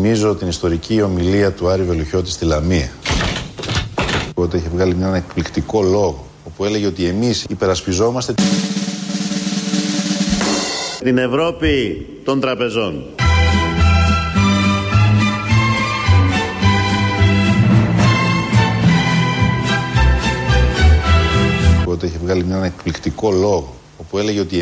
υπενθυμίζω την ιστορική ομιλία του Άρη Βελουχιώτη στη Λαμία. Οπότε είχε βγάλει έναν εκπληκτικό λόγο, όπου έλεγε ότι εμείς υπερασπιζόμαστε την Ευρώπη των τραπεζών. Οπότε είχε βγάλει έναν εκπληκτικό λόγο, όπου έλεγε ότι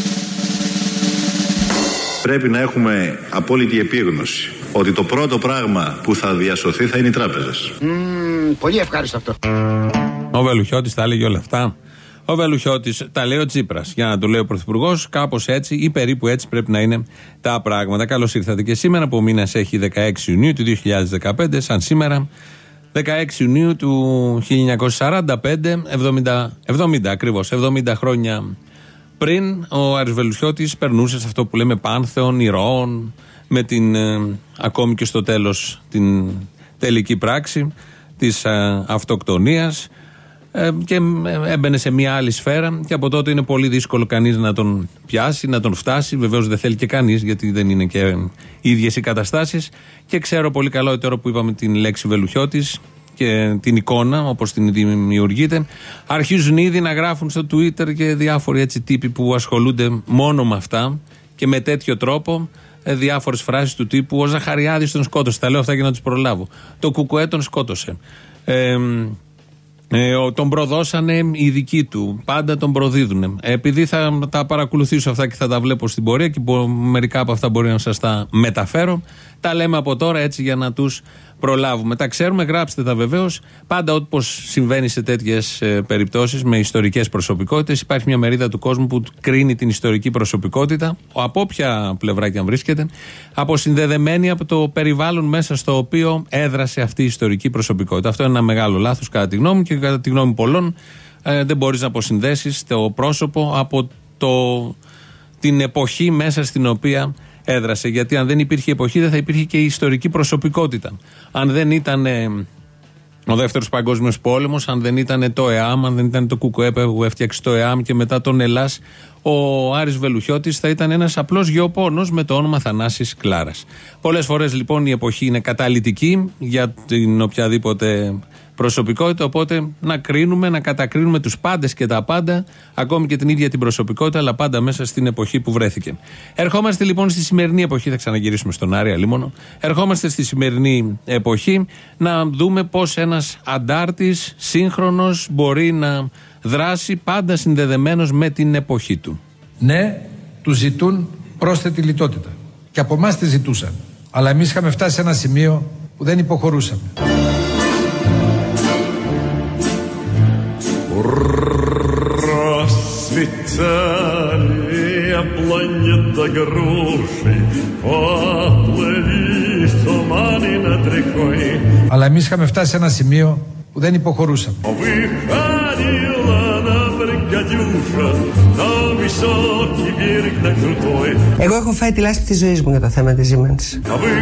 πρέπει να έχουμε απόλυτη επίγνωση ότι το πρώτο πράγμα που θα διασωθεί θα είναι οι τράπεζες. Πολύ ευχάριστο αυτό. Ο Βελουχιώτης τα έλεγε όλα αυτά. Ο Βελουχιώτης τα λέει ο Τσίπρας. Για να το λέει ο Πρωθυπουργός, κάπως έτσι ή περίπου έτσι πρέπει να είναι τα πράγματα. Καλώς ήρθατε και σήμερα που ο μήνας έχει 16 Ιουνίου του 2015, σαν σήμερα. 16 Ιουνίου του 1945, 70 ακριβώς, 70 χρόνια πριν, ο Άρης Βελουχιώτης περνούσε σε αυτό που λέμε πάνθεον ηρώων, με την ακόμη και στο τέλος την τελική πράξη της αυτοκτονίας, και έμπαινε σε μια άλλη σφαίρα, και από τότε είναι πολύ δύσκολο κανείς να τον πιάσει, να τον φτάσει. Βεβαίως δεν θέλει και κανείς, γιατί δεν είναι και οι ίδιες οι καταστάσεις. Και ξέρω πολύ καλά ότι τώρα που είπαμε την λέξη Βελουχιώτης και την εικόνα όπως την δημιουργείται, αρχίζουν ήδη να γράφουν στο Twitter και διάφοροι έτσι τύποι που ασχολούνται μόνο με αυτά και με τέτοιο τρόπο, διάφορες φράσεις του τύπου «Ο Ζαχαριάδης τον σκότωσε». Τα λέω αυτά για να τους προλάβω. «Το Κουκουέ τον σκότωσε». Τον προδώσανε οι δικοί του. Πάντα τον προδίδουνε. Επειδή θα τα παρακολουθήσω αυτά και θα τα βλέπω στην πορεία και μερικά από αυτά μπορεί να σας τα μεταφέρω, τα λέμε από τώρα έτσι για να τους προλάβουμε. Τα ξέρουμε, γράψτε τα βεβαίως. Πάντα όπως συμβαίνει σε τέτοιες περιπτώσεις με ιστορικές προσωπικότητες, υπάρχει μια μερίδα του κόσμου που κρίνει την ιστορική προσωπικότητα, από όποια πλευρά και αν βρίσκεται, αποσυνδεδεμένη από το περιβάλλον μέσα στο οποίο έδρασε αυτή η ιστορική προσωπικότητα. Αυτό είναι ένα μεγάλο λάθος κατά τη γνώμη μου και κατά τη γνώμη πολλών. Δεν μπορείς να αποσυνδέσεις το πρόσωπο από την εποχή μέσα στην οποία έδρασε. Γιατί αν δεν υπήρχε εποχή, δεν θα υπήρχε και η ιστορική προσωπικότητα. Αν δεν ήταν ο Δεύτερος Παγκόσμιος Πόλεμος, αν δεν ήταν το ΕΑΜ, αν δεν ήταν το ΚΚΕ που έφτιαξε το ΕΑΜ και μετά τον Ελλάς, ο Άρης Βελουχιώτης θα ήταν ένας απλός γεωπόνος με το όνομα Θανάσης Κλάρας. Πολλές φορές λοιπόν η εποχή είναι καταλυτική για την οποιαδήποτε προσωπικότητα, οπότε να κρίνουμε, να κατακρίνουμε τους πάντες και τα πάντα, ακόμη και την ίδια την προσωπικότητα, αλλά πάντα μέσα στην εποχή που βρέθηκε. Ερχόμαστε λοιπόν στη σημερινή εποχή, θα ξαναγυρίσουμε στον Άρη αλίμονο. Ερχόμαστε στη σημερινή εποχή να δούμε πώς ένας αντάρτης σύγχρονος μπορεί να δράσει πάντα συνδεδεμένος με την εποχή του. Ναι, του ζητούν πρόσθετη λιτότητα. Και από εμάς τη ζητούσαν. Αλλά εμείς είχαμε φτάσει σε ένα σημείο που δεν υποχωρούσαμε. Αλλά εμείς είχαμε φτάσει σε ένα σημείο που δεν υποχωρούσαμε. Εγώ έχω φάει τη λάσπη της ζωής μου για το θέμα της Siemens.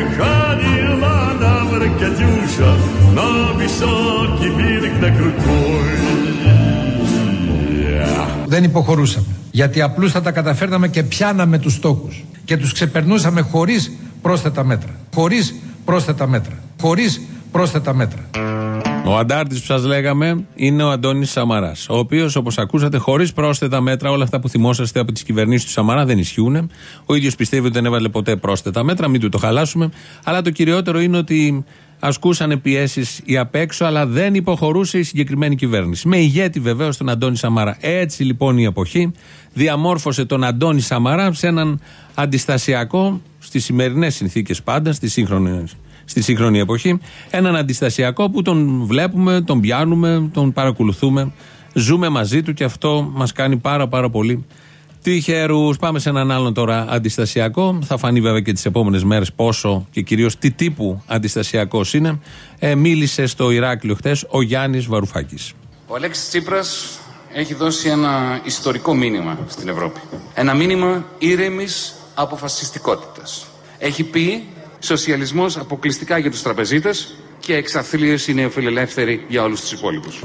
Δεν υποχωρούσαμε. Γιατί απλούστατα καταφέρναμε και πιάναμε τους στόχους. Και τους ξεπερνούσαμε χωρίς πρόσθετα μέτρα. Χωρίς πρόσθετα μέτρα. Χωρίς πρόσθετα μέτρα. Ο αντάρτης που σας λέγαμε είναι ο Αντώνης Σαμαράς, ο οποίος, όπως ακούσατε, χωρίς πρόσθετα μέτρα, όλα αυτά που θυμόσαστε από τις κυβερνήσεις του Σαμαρά δεν ισχύουν. Ο ίδιος πιστεύει ότι δεν έβαλε ποτέ πρόσθετα μέτρα, μην του το χαλάσουμε. Αλλά το κυριότερο είναι ότι ασκούσαν πιέσεις οι απ' έξω, αλλά δεν υποχωρούσε η συγκεκριμένη κυβέρνηση. Με ηγέτη βεβαίως τον Αντώνη Σαμαρά. Έτσι λοιπόν η εποχή διαμόρφωσε τον Αντώνη Σαμαρά σε έναν αντιστασιακό, στις σημερινές συνθήκες πάντα, στη σύγχρονη εποχή, έναν αντιστασιακό που τον βλέπουμε, τον πιάνουμε, τον παρακολουθούμε, ζούμε μαζί του και αυτό μας κάνει πάρα πολύ τυχερούς. Πάμε σε έναν άλλον τώρα αντιστασιακό, θα φανεί βέβαια και τις επόμενες μέρες πόσο και κυρίως τι τύπου αντιστασιακός είναι. Μίλησε στο Ηράκλειο χτες ο Γιάννης Βαρουφάκης. Ο Αλέξης Τσίπρας έχει δώσει ένα ιστορικό μήνυμα στην Ευρώπη. Ένα μήνυμα ήρεμης αποφασιστικότητας. Έχει πει σοσιαλισμός αποκλειστικά για τους τραπεζίτες και εξαθλίωση νεοφιλελεύθερη για όλους τους υπόλοιπους.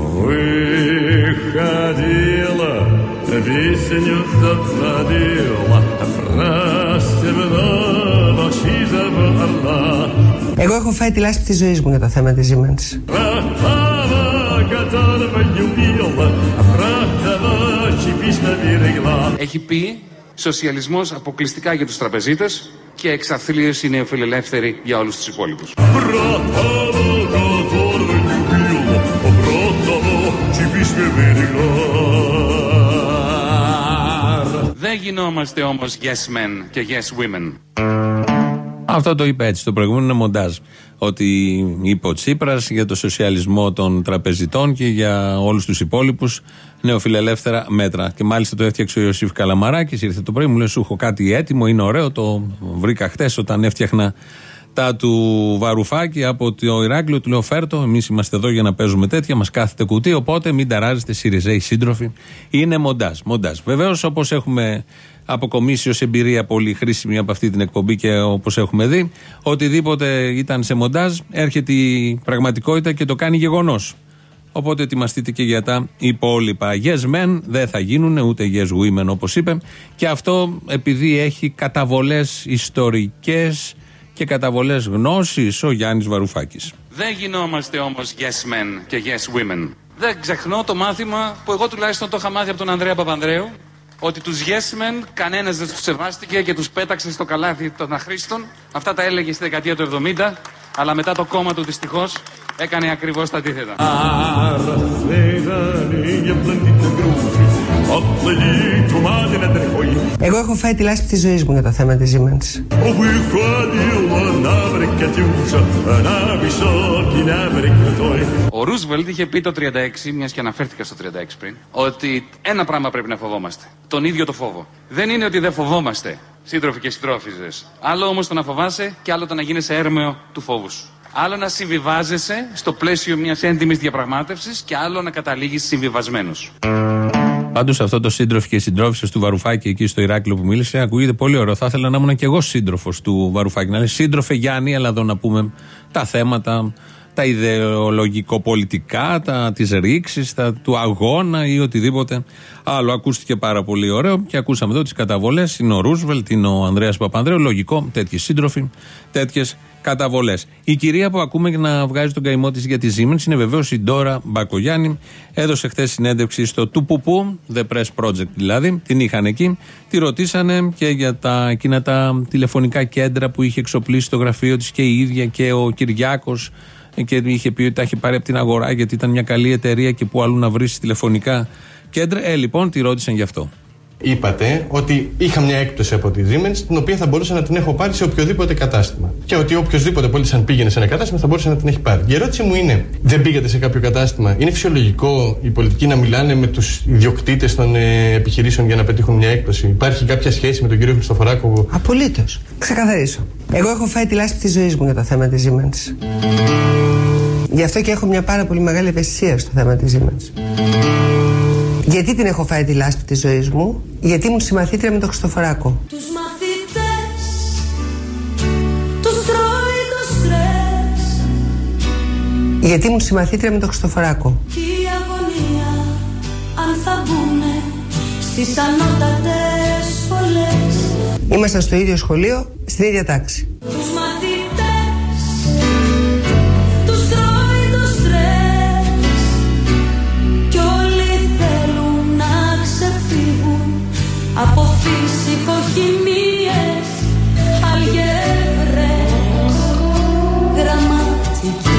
Εγώ έχω φάει τη λάσπη της ζωής μου για το θέμα της Siemens. Έχει πει σοσιαλισμός αποκλειστικά για τους τραπεζίτες και εξαθλίωση νεοφιλελεύθερη για όλους τους υπόλοιπους. Δεν γινόμαστε όμως yes men και yes women. Αυτό το είπε έτσι, το προηγούμενο είναι μοντάζ. Ότι είπε ο Τσίπρας για το σοσιαλισμό των τραπεζιτών και για όλους τους υπόλοιπους νεοφιλελεύθερα μέτρα. Και μάλιστα το έφτιαξε ο Ιωσήφ Καλαμαράκης, ήρθε το πρωί, μου λέει: σου έχω κάτι έτοιμο, είναι ωραίο, το βρήκα χτες όταν έφτιαχνα τα του Βαρουφάκη από το Ηράκλειο. Του λέω: φέρτο, εμείς είμαστε εδώ για να παίζουμε τέτοια, μας κάθεται κουτί. Οπότε μην ταράζετε, Σιριζέοι σύντροφοι. Είναι μοντάζ. Βεβαίως, όπως έχουμε αποκομίσει ως εμπειρία πολύ χρήσιμη από αυτή την εκπομπή και όπως έχουμε δει, οτιδήποτε ήταν σε μοντάζ, έρχεται η πραγματικότητα και το κάνει γεγονός. Οπότε ετοιμαστείτε και για τα υπόλοιπα. Yes men δεν θα γίνουν, ούτε yes women όπως είπε. Και αυτό επειδή έχει καταβολές ιστορικές και καταβολές γνώσης ο Γιάννης Βαρουφάκης. Δεν γινόμαστε όμως yes men και yes women. Δεν ξεχνώ το μάθημα που εγώ τουλάχιστον το είχα μάθει από τον Ανδρέα Παπανδρέου, ότι τους yes men κανένας δεν τους σεβάστηκε και τους πέταξε στο καλάθι των αχρήστων. Αυτά τα έλεγε στη δεκαετία του 70, αλλά μετά το κόμμα του δυστυχώς έκανε ακριβώς τα αντίθετα. Εγώ έχω φάει τη λάσπη της ζωής μου για το θέμα της Siemens. Ο Ρούσβελτ είχε πει το 36, μιας και αναφέρθηκα στο 36 πριν, ότι ένα πράγμα πρέπει να φοβόμαστε. Τον ίδιο το φόβο. Δεν είναι ότι δεν φοβόμαστε, σύντροφοι και συντρόφισσες. Άλλο όμως το να φοβάσαι και άλλο το να γίνεσαι έρμεο του φόβου σου. Άλλο να συμβιβάζεσαι στο πλαίσιο μιας έντιμης διαπραγμάτευσης και άλλο να καταλήγεις συμβιβασμένος. Πάντως αυτό το σύντροφοι και συντρόφισσες του Βαρουφάκη εκεί στο Ηράκλειο που μίλησε ακούγεται πολύ ωραίο. Θα ήθελα να ήμουν και εγώ σύντροφος του Βαρουφάκη. Να λέει: σύντροφε Γιάννη, αλλά εδώ να πούμε τα θέματα, τα ιδεολογικο-πολιτικά, της ρήξης, του αγώνα ή οτιδήποτε άλλο. Ακούστηκε πάρα πολύ ωραίο και ακούσαμε εδώ τις καταβολές. Είναι ο Ρούσβελτ, είναι ο Ανδρέας Παπανδρέου. Λογικό, τέτοιοι σύντροφοι, τέτοιες καταβολές. Η κυρία που ακούμε να βγάζει τον καημό της για τη Siemens είναι βεβαίως η Ντόρα Μπακογιάννη. Έδωσε χθες συνέντευξη στο Τουπουπού, The Press Project δηλαδή. Την είχαν εκεί. Τη ρωτήσανε και για εκείνα τα τηλεφωνικά κέντρα που είχε εξοπλίσει το γραφείο της και η ίδια και ο Κυριάκος. Και είχε πει ότι τα έχει πάρει από την αγορά γιατί ήταν μια καλή εταιρεία και που αλλού να βρει τηλεφωνικά κέντρα. Λοιπόν, τη ρώτησαν γι' αυτό. Είπατε ότι είχα μια έκπτωση από τη Siemens, την οποία θα μπορούσα να την έχω πάρει σε οποιοδήποτε κατάστημα. Και ότι οποιοδήποτε πολίτης, αν πήγαινε σε ένα κατάστημα, θα μπορούσε να την έχει πάρει. Η ερώτηση μου είναι: δεν πήγατε σε κάποιο κατάστημα? Είναι φυσιολογικό οι πολιτικοί να μιλάνε με τους ιδιοκτήτες των επιχειρήσεων για να πετύχουν μια έκπτωση? Υπάρχει κάποια σχέση με τον κύριο Χριστοφοράκο? Απολύτως. Ξεκαθαρίσω. Εγώ έχω φάει τη λάσπη της ζωής μου για το θέμα της Siemens. Γι' αυτό και έχω μια πάρα πολύ μεγάλη ευαισθησία στο θέμα της Siemens. Γιατί την έχω φάει τη λάσπη της ζωής μου? Γιατί ήμουν συμμαθήτρια με τον Χριστοφοράκο. Τους μαθητές τους τρώει το στρες. Γιατί ήμουν συμμαθήτρια με τον Χριστοφοράκο. Και η αγωνία αν θα μπουνε στις ανώτατες σχολές. Ήμασταν στο ίδιο σχολείο, στην ίδια τάξη. Τους μαθητές τους τρώει το στρες. Κι όλοι θέλουν να ξεφύγουν από φυσικοχημίες, αλγεύρες, γραμματικές.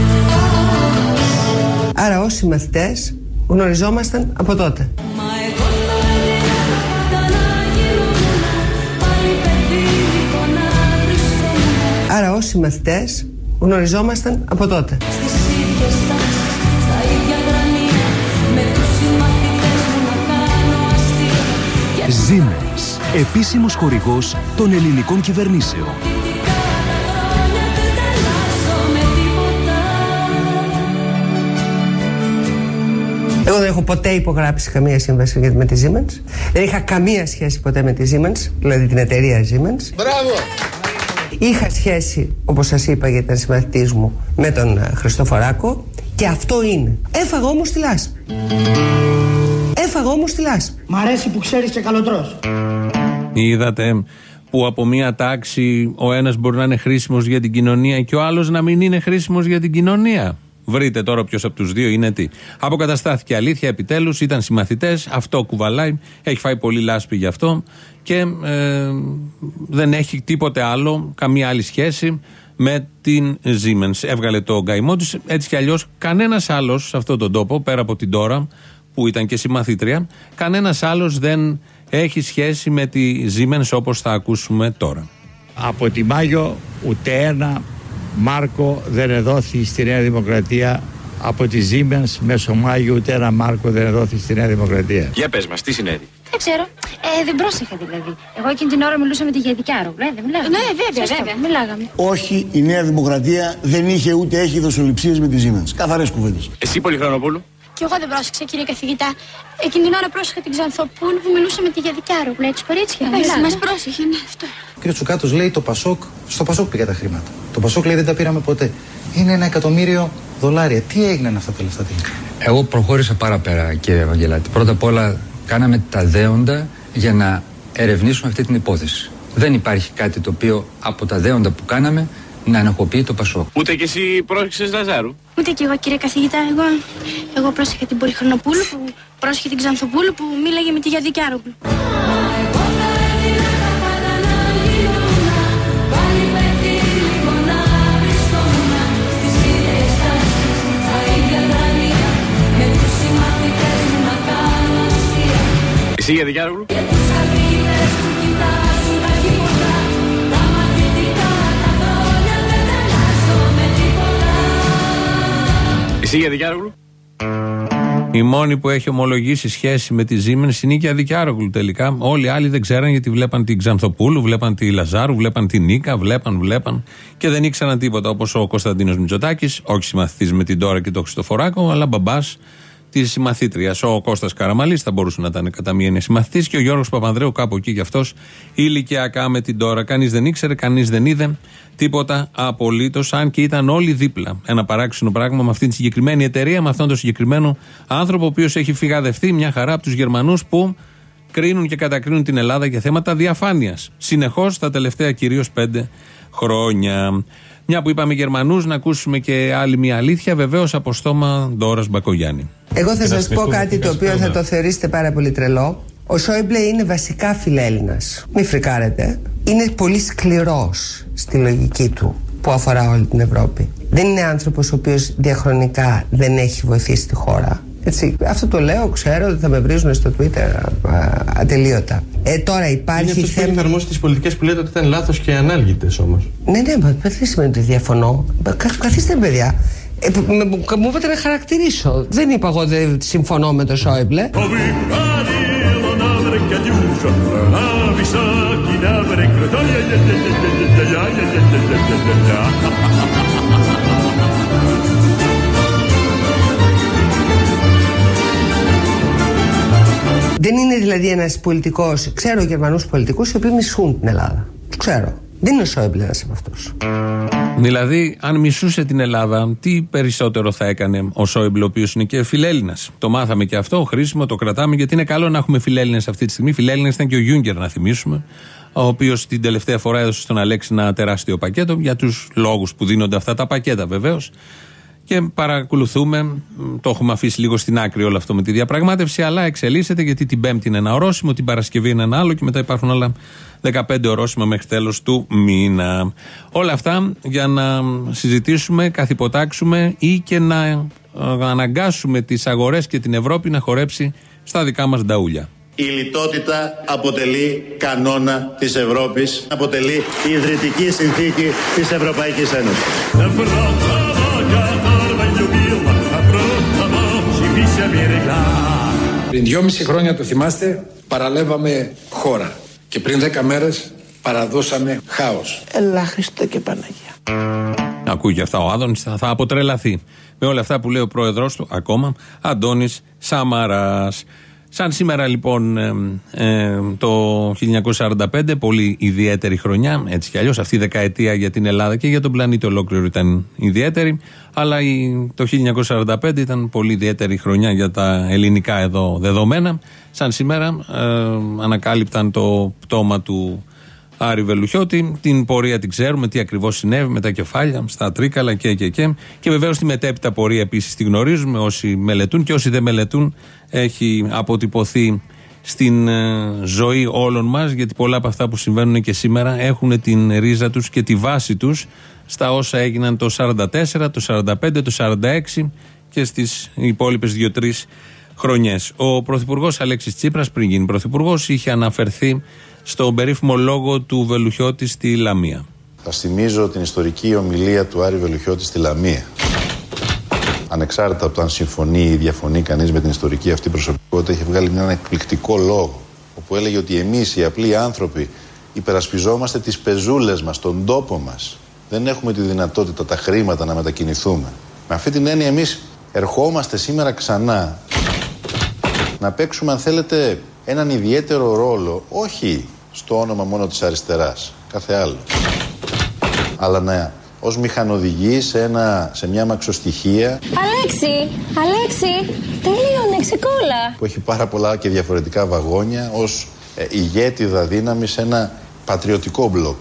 Άρα όσοι μαθητές γνωριζόμασταν από τότε. Μα εγώ θα έλεγα πάντα να γινόμουν πάλι παιδίνικο να βρισκόμουν. Άρα όσοι μαθητές γνωριζόμασταν από τότε. Στις ίδιες τάξεις, στα ίδια γραμμεία, με τους συμμαθητές μου να κάνω αστεία. Siemens, επίσημος χορηγός των ελληνικών κυβερνήσεων. Δυτικά τα χρόνια δεν τα αλλάζω με τίποτα. Εγώ δεν έχω ποτέ υπογράψει καμία σύμβαση με τη Siemens. Δεν είχα καμία σχέση ποτέ με τη Siemens, δηλαδή την εταιρεία Siemens. Μπράβο! Είχα σχέση, όπως σας είπα, γιατί ήταν συμμαθητής μου, με τον Χριστοφοράκο. Και αυτό είναι. Έφαγα όμως τη λάσπη. Έφαγα όμως τη λάσπη. Μ' αρέσει που ξέρεις και καλοτρός. Είδατε που από μία τάξη ο ένας μπορεί να είναι χρήσιμος για την κοινωνία και ο άλλος να μην είναι χρήσιμος για την κοινωνία. Βρείτε τώρα ποιος από τους δύο είναι τι. Αποκαταστάθηκε αλήθεια επιτέλους, ήταν συμμαθητές, αυτό κουβαλάει, έχει φάει πολύ λάσπη γι' αυτό και δεν έχει τίποτε άλλο, καμία άλλη σχέση με την Siemens. Έβγαλε το γκαημό τους, έτσι κι αλλιώς κανένας άλλος σε αυτόν τον τόπο, πέρα από την Dora που ήταν και συμμαθήτρια, κανένας άλλος δεν έχει σχέση με τη Siemens όπως θα ακούσουμε τώρα. Από τη Μάγιο ούτε ένα μάρκο δεν εδόθη στη Νέα Δημοκρατία. Από τη Siemens μέσω Μάγιο ούτε ένα μάρκο δεν εδόθη στη Νέα Δημοκρατία. Για πες μας, τι συνέβη? Δεν ξέρω. Δεν πρόσεχα δηλαδή. Εγώ εκείνη την ώρα μιλούσα με τη Γεδικιάρου. Δεν μιλάγαμε. Ναι, βέβαια. Μιλάγαμε. Όχι, η Νέα Δημοκρατία δεν είχε ούτε έχει δοσοληψίες με τη Siemens. Καθαρές κουβέντες. Εσύ, Πολυχρονοπούλου? Και εγώ δεν πρόσεξα, κύριε καθηγητά. Εκείνη την ώρα πρόσεχα την Ξανθοπούλου που μιλούσε με τη Γεδικιάρου. Λέει τις κορίτσια. Μας πρόσεχε, ναι, αυτό. Ο κ. Τσουκάτος λέει το Πασόκ, στο Πασόκ πήγα τα χρήματα. Το Πασόκ λέει δεν τα πήραμε ποτέ. Είναι $1.000.000. Τι έγιναν αυτά τα λεφτά τελικά? Εγώ προχώρησα παραπέρα, κύριε Ευαγγελάτη. Πρώτα απ' όλα κάναμε τα δέοντα για να ερευνήσουμε αυτή την υπόθεση. Δεν υπάρχει κάτι το οποίο από τα δέοντα που κάναμε να ενοχοποιεί το Πασόκ. Ούτε κι εσύ πρόσεξες Λαζάρου? Ούτε κι εγώ, κύριε καθηγητά. Εγώ πρόσεχα την Πολυχρονοπούλου που πρόσεχε την Ξανθοπούλου που μίλαγε με τη Γεδικιάρου. Εσύ Γεδικιάρου? Εσύ Γεδικιάρου? Η μόνη που έχει ομολογήσει σχέση με τη Siemens είναι η Γεδικιάρου τελικά. Όλοι οι άλλοι δεν ξέραν γιατί βλέπαν την Ξανθοπούλου, βλέπαν τη Λαζάρου, βλέπαν την Νίκα, βλέπαν και δεν ήξεραν τίποτα. Όπως ο Κωνσταντίνος Μητσοτάκης, όχι συμμαθητής με την Dora και τον Χριστοφοράκο, αλλά μπαμπάς τη συμμαθήτρια. Ο Κώστας Καραμαλής θα μπορούσε να ήταν κατά μία έννοια συμμαθητής και ο Γιώργος Παπανδρέου κάπου εκεί κι αυτός ηλικιακά με την Dora. Κανείς δεν ήξερε, κανείς δεν είδε τίποτα απολύτως, αν και ήταν όλοι δίπλα. Ένα παράξενο πράγμα με αυτήν τη συγκεκριμένη εταιρεία, με αυτόν τον συγκεκριμένο άνθρωπο, ο οποίος έχει φυγαδευτεί μια χαρά από τους Γερμανούς που κρίνουν και κατακρίνουν την Ελλάδα για θέματα διαφάνειας. Συνεχώς τα τελευταία κυρίως 5 χρόνια. Μια που είπαμε Γερμανούς, να ακούσουμε και άλλη μια αλήθεια, βεβαίως από στόμα Ντόρας Μπακογιάννη. Εγώ θα σας πω κάτι το οποίο θα το θεωρήσετε πάρα πολύ τρελό. Ο Σόιμπλε είναι βασικά φιλέλληνας. Μη φρικάρετε. Είναι πολύ σκληρός στη λογική του που αφορά όλη την Ευρώπη. Δεν είναι άνθρωπος ο οποίος διαχρονικά δεν έχει βοηθήσει τη χώρα. Έτσι, αυτό το λέω, ξέρω ότι θα με βρίζουν στο Twitter ατελείωτα. Τώρα υπάρχει θέμα. Είναι αυτός που εφαρμόσει τις πολιτικές που λέτε ότι ήταν λάθος και ανάλγητες όμως. Ναι, δεν σημαίνει ότι διαφωνώ. Καθίστε, παιδιά. Μου είπατε να χαρακτηρίσω. Δεν είπα εγώ ότι συμφωνώ με το Σόιμπλε. Δεν είναι δηλαδή ένας πολιτικός. Ξέρω Γερμανούς πολιτικούς οι οποίοι μισούν την Ελλάδα. Τους ξέρω. Δεν είναι ο Σόιμπλε ένας από αυτούς. Δηλαδή, αν μισούσε την Ελλάδα, τι περισσότερο θα έκανε ο Σόιμπλε, ο οποίος είναι και φιλέλληνας? Το μάθαμε και αυτό, χρήσιμο, το κρατάμε, γιατί είναι καλό να έχουμε φιλέλληνες αυτή τη στιγμή. Φιλέλληνες ήταν και ο Γιούγκερ, να θυμίσουμε, ο οποίος την τελευταία φορά έδωσε στον Αλέξη ένα τεράστιο πακέτο, για τους λόγους που δίνονται αυτά τα πακέτα βεβαίως. Και παρακολουθούμε, το έχουμε αφήσει λίγο στην άκρη όλο αυτό με τη διαπραγμάτευση, αλλά εξελίσσεται, γιατί την Πέμπτη είναι ένα ορόσημο, την Παρασκευή είναι ένα άλλο και μετά υπάρχουν άλλα 15 ορόσημα μέχρι τέλος του μήνα. Όλα αυτά για να συζητήσουμε, καθυποτάξουμε ή και να αναγκάσουμε τις αγορές και την Ευρώπη να χορέψει στα δικά μας νταούλια. Η λιτότητα αποτελεί κανόνα της Ευρώπης, αποτελεί ιδρυτική συνθήκη της Ευρωπαϊκής Ένωσης. Πριν 2,5 χρόνια, το θυμάστε, παραλέβαμε χώρα και πριν 10 μέρες παραδώσαμε χάος. Ελά Χριστέ και Παναγία. Ακούει και αυτά ο Άδωνης, θα αποτρελαθεί με όλα αυτά που λέει ο πρόεδρος του ακόμα, Αντώνης Σαμαράς. Σαν σήμερα λοιπόν το 1945, πολύ ιδιαίτερη χρονιά, έτσι κι αλλιώς αυτή η δεκαετία για την Ελλάδα και για τον πλανήτη ολόκληρο ήταν ιδιαίτερη, αλλά το 1945 ήταν πολύ ιδιαίτερη χρονιά για τα ελληνικά εδώ δεδομένα. Σαν σήμερα ανακάλυπταν το πτώμα του Άρη Βελουχιώτη. Την πορεία την ξέρουμε, τι ακριβώς συνέβη με τα κεφάλια, στα Τρίκαλα και βεβαίως τη μετέπειτα πορεία επίσης τη γνωρίζουμε. Όσοι μελετούν και όσοι δεν μελετούν, έχει αποτυπωθεί στην ζωή όλων μας, γιατί πολλά από αυτά που συμβαίνουν και σήμερα έχουν την ρίζα τους και τη βάση τους στα όσα έγιναν το 44, το 45, το 46 και στις υπόλοιπες 2-3 χρονιές. Ο Πρωθυπουργός Αλέξης Τσίπρας, πριν γίνει Πρωθυπουργός, είχε αναφερθεί στον περίφημο λόγο του Βελουχιώτη στη Λαμία. Θα θυμίζω την ιστορική ομιλία του Άρη Βελουχιώτη στη Λαμία. Ανεξάρτητα από το αν συμφωνεί ή διαφωνεί κανείς με την ιστορική αυτή προσωπικότητα, είχε βγάλει έναν εκπληκτικό λόγο, όπου έλεγε ότι εμείς οι απλοί άνθρωποι υπερασπιζόμαστε τις πεζούλες μας, τον τόπο μας. Δεν έχουμε τη δυνατότητα τα χρήματα να μετακινηθούμε. Με αυτή την έννοια εμείς ερχόμαστε σήμερα ξανά να παίξουμε, αν θέλετε, έναν ιδιαίτερο ρόλο, όχι στο όνομα μόνο της αριστεράς, κάθε άλλο, αλλά ως μηχανοδηγοί σε μια μαξοστοιχεία. Αλέξη, τελείωνε, ξεκόλα. Που έχει πάρα πολλά και διαφορετικά βαγόνια, ως ηγέτιδα δύναμη σε ένα πατριωτικό μπλοκ.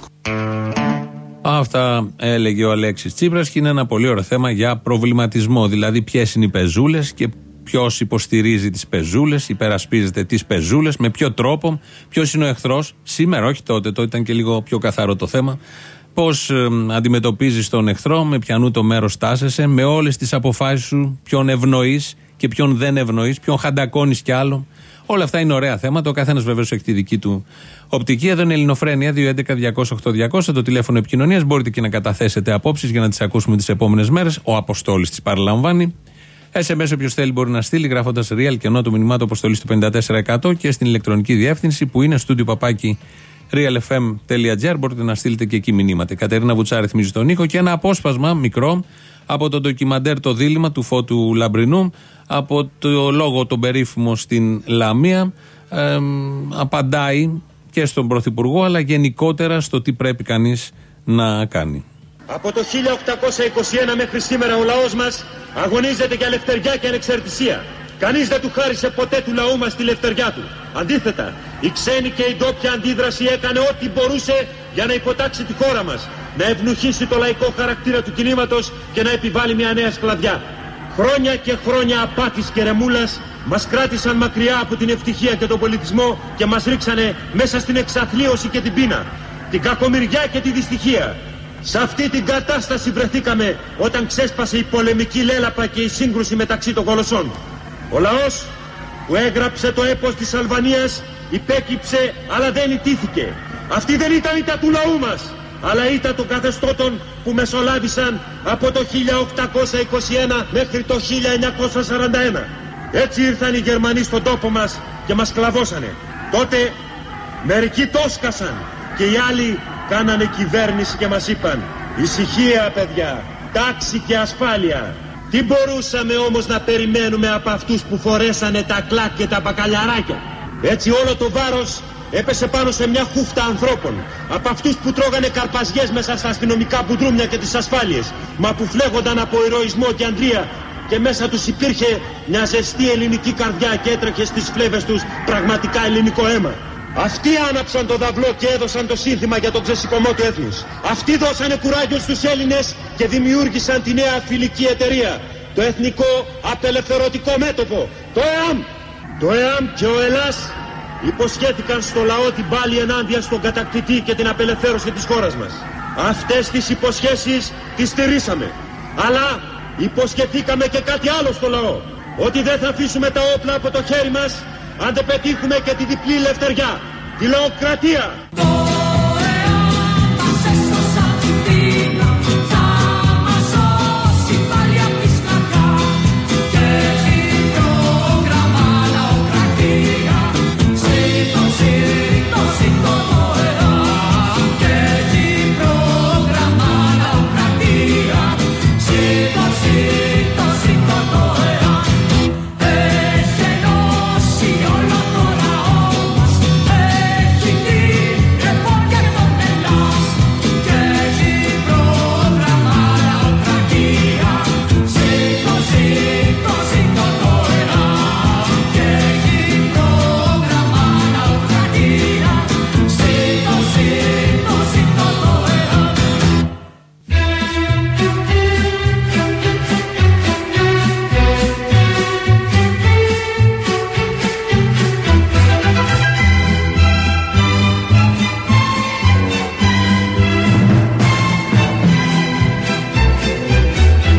Αυτά έλεγε ο Αλέξης Τσίπρας και είναι ένα πολύ ωραίο θέμα για προβληματισμό. Δηλαδή, ποιες είναι οι πεζούλες και ποιος υποστηρίζει τις πεζούλες, υπερασπίζεται τις πεζούλες, με ποιο τρόπο, ποιος είναι ο εχθρός. Σήμερα, όχι τότε ήταν και λίγο πιο καθαρό το θέμα. Πώς αντιμετωπίζεις τον εχθρό, με ποιανού το μέρος τάσεσαι, με όλες τις αποφάσεις σου, ποιον ευνοείς και ποιον δεν ευνοείς, ποιον χαντακώνεις κι άλλο. Όλα αυτά είναι ωραία θέματα. Ο καθένας βεβαίως έχει τη δική του οπτική. Εδώ είναι Ελληνοφρένεια 211-200-8200, το τηλέφωνο επικοινωνίας. Μπορείτε και να καταθέσετε απόψεις για να τις ακούσουμε τις επόμενες μέρες. Ο Αποστόλης τις παραλαμβάνει. SMS όποιος θέλει μπορεί να στείλει γράφοντας real και ενώ το μηνυμά του αποστολή στο 54% και στην ηλεκτρονική διεύθυνση που είναι studio@realfm.gr. Μπορείτε να στείλετε και εκεί μηνύματα. Η Κατερίνα Βουτσά ρυθμίζει τον ήχο και ένα απόσπασμα μικρό από το ντοκιμαντέρ Το Δίλημμα του Φώτου Λαμπρινού, από το λόγο τον περίφημο στην Λαμία, απαντάει και στον Πρωθυπουργό αλλά γενικότερα στο τι πρέπει κανείς να κάνει. Από το 1821 μέχρι σήμερα ο λαός μας αγωνίζεται για ελευθεριά και ανεξαρτησία. Κανείς δεν του χάρισε ποτέ του λαού μας τη ελευθεριά του. Αντίθετα, η ξένη και η ντόπια αντίδραση έκανε ό,τι μπορούσε για να υποτάξει τη χώρα μας, να ευνουχίσει το λαϊκό χαρακτήρα του κινήματος και να επιβάλλει μια νέα σκλαβιά. Χρόνια και χρόνια απάτης και ρεμούλας μας κράτησαν μακριά από την ευτυχία και τον πολιτισμό και μας ρίξανε μέσα στην εξαθλίωση και την πείνα, την κακομοιριά και τη δυστυχία. Σε αυτή την κατάσταση βρεθήκαμε όταν ξέσπασε η πολεμική λέλαπα και η σύγκρουση μεταξύ των κολοσσών. Ο λαός που έγραψε το έπος της Αλβανίας υπέκυψε αλλά δεν ιτήθηκε. Αυτή δεν ήταν ήττα του λαού μας, αλλά ήττα των καθεστώτων που μεσολάβησαν από το 1821 μέχρι το 1941. Έτσι ήρθαν οι Γερμανοί στον τόπο μας και μας σκλαβώσανε. Τότε μερικοί τόσκασαν και οι άλλοι κάνανε κυβέρνηση και μας είπαν «Ησυχία παιδιά, τάξη και ασφάλεια». Τι μπορούσαμε όμως να περιμένουμε από αυτούς που φορέσανε τα κλάκ και τα μπακαλιαράκια? Έτσι όλο το βάρος έπεσε πάνω σε μια χούφτα ανθρώπων, από αυτούς που τρώγανε καρπαζιές μέσα στα αστυνομικά μπουντρούμια και τις ασφάλειες, μα που φλέγονταν από ηρωισμό και αντρία και μέσα τους υπήρχε μια ζεστή ελληνική καρδιά και έτρεχε στις φλέβες τους πραγματικά ελληνικό αίμα. Αυτοί άναψαν το δαυλό και έδωσαν το σύνθημα για τον ξεσηκωμό του έθνους. Αυτοί δώσανε κουράγιο στους Έλληνες και δημιούργησαν τη νέα φιλική εταιρεία, το Εθνικό Απελευθερωτικό Μέτωπο, το ΕΑΜ. Το ΕΑΜ και ο Ελλάς υποσχέθηκαν στο λαό την πάλη ενάντια στον κατακτητή και την απελευθέρωση της χώρας μας. Αυτές τις υποσχέσεις τις στηρίσαμε. Αλλά υποσχεθήκαμε και κάτι άλλο στο λαό, ότι δεν θα αφήσουμε τα όπλα από το χέρι μας αν δεν πετύχουμε και τη διπλή ελευθεριά, τη λαοκρατία. Έχει την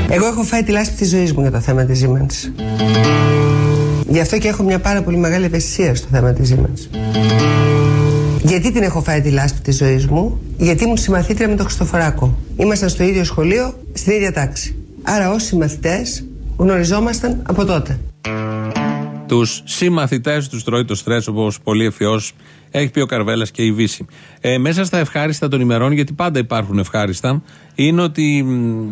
Εγώ έχω φάει τη λάσπη της ζωής μου για το θέμα της Siemens. Γι' αυτό και έχω μια πάρα πολύ μεγάλη ευαισθησία στο θέμα της Siemens. Γιατί την έχω φάει τη λάσπη της ζωής μου? Γιατί ήμουν συμμαθήτρια με τον Χριστοφοράκο. Ήμασταν στο ίδιο σχολείο, στην ίδια τάξη. Άρα ως συμμαθητές γνωριζόμασταν από τότε. Τους συμμαθητές τους τρώει το στρες, όπως πολύ ευφυώς έχει πει ο Καρβέλας και η Βύση. Μέσα στα ευχάριστα των ημερών, γιατί πάντα υπάρχουν ευχάριστα, είναι ότι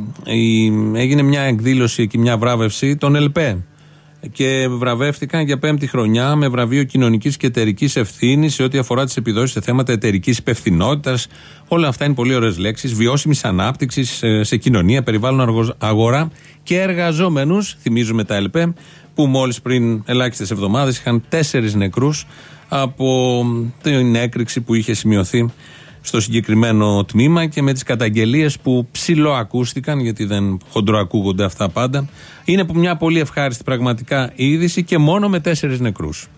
έγινε μια εκδήλωση και μια βράβευση των ΕΛΠΕ. Και βραβεύτηκαν για 5η χρονιά με βραβείο κοινωνικής και εταιρικής ευθύνης σε ό,τι αφορά τις επιδόσεις σε θέματα εταιρικής υπευθυνότητας. Όλα αυτά είναι πολύ ωραίες λέξεις. Βιώσιμης ανάπτυξης σε κοινωνία, περιβάλλον, αγορά και εργαζόμενους. Θυμίζουμε τα ΕΛΠΕ που μόλις πριν ελάχιστες εβδομάδες είχαν 4 νεκρούς από την έκρηξη που είχε σημειωθεί στο συγκεκριμένο τμήμα και με τις καταγγελίες που ψιλοακούστηκαν, γιατί δεν χοντροακούγονται αυτά πάντα. Είναι μια πολύ ευχάριστη πραγματικά είδηση και μόνο με 4 νεκρούς.